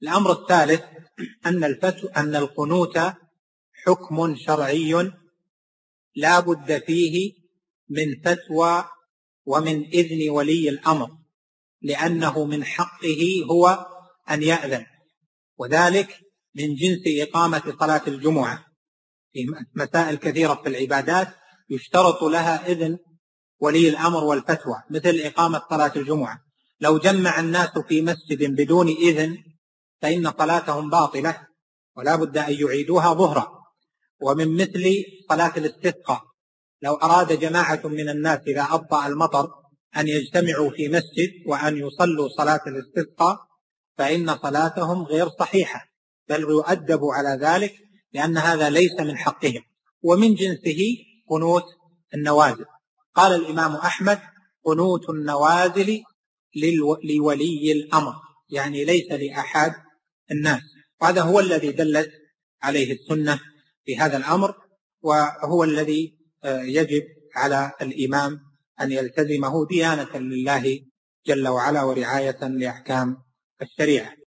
الأمر الثالث أن القنوت حكم شرعي لا بد فيه من فتوى ومن إذن ولي الأمر، لأنه من حقه هو أن يأذن، وذلك من جنس إقامة صلاة الجمعة. في مسائل كثيرة في العبادات يشترط لها إذن ولي الأمر والفتوى، مثل إقامة صلاة الجمعة. لو جمع الناس في مسجد بدون إذن فإن صلاتهم باطلة ولا بد أن يعيدوها ظهرا. ومن مثل صلاة الاستسقاء، لو أراد جماعة من الناس إذا أبطأ المطر أن يجتمعوا في مسجد وأن يصلوا صلاة الاستسقاء فإن صلاتهم غير صحيحة، بل يؤدبوا على ذلك لأن هذا ليس من حقهم. ومن جنسه قنوت النوازل. قال الإمام أحمد: قنوت النوازل لولي الأمر، يعني ليس لأحد الناس. وهذا هو الذي دلت عليه السنة في هذا الأمر، وهو الذي يجب على الإمام أن يلتزمه ديانة لله جل وعلا ورعاية لأحكام الشريعة.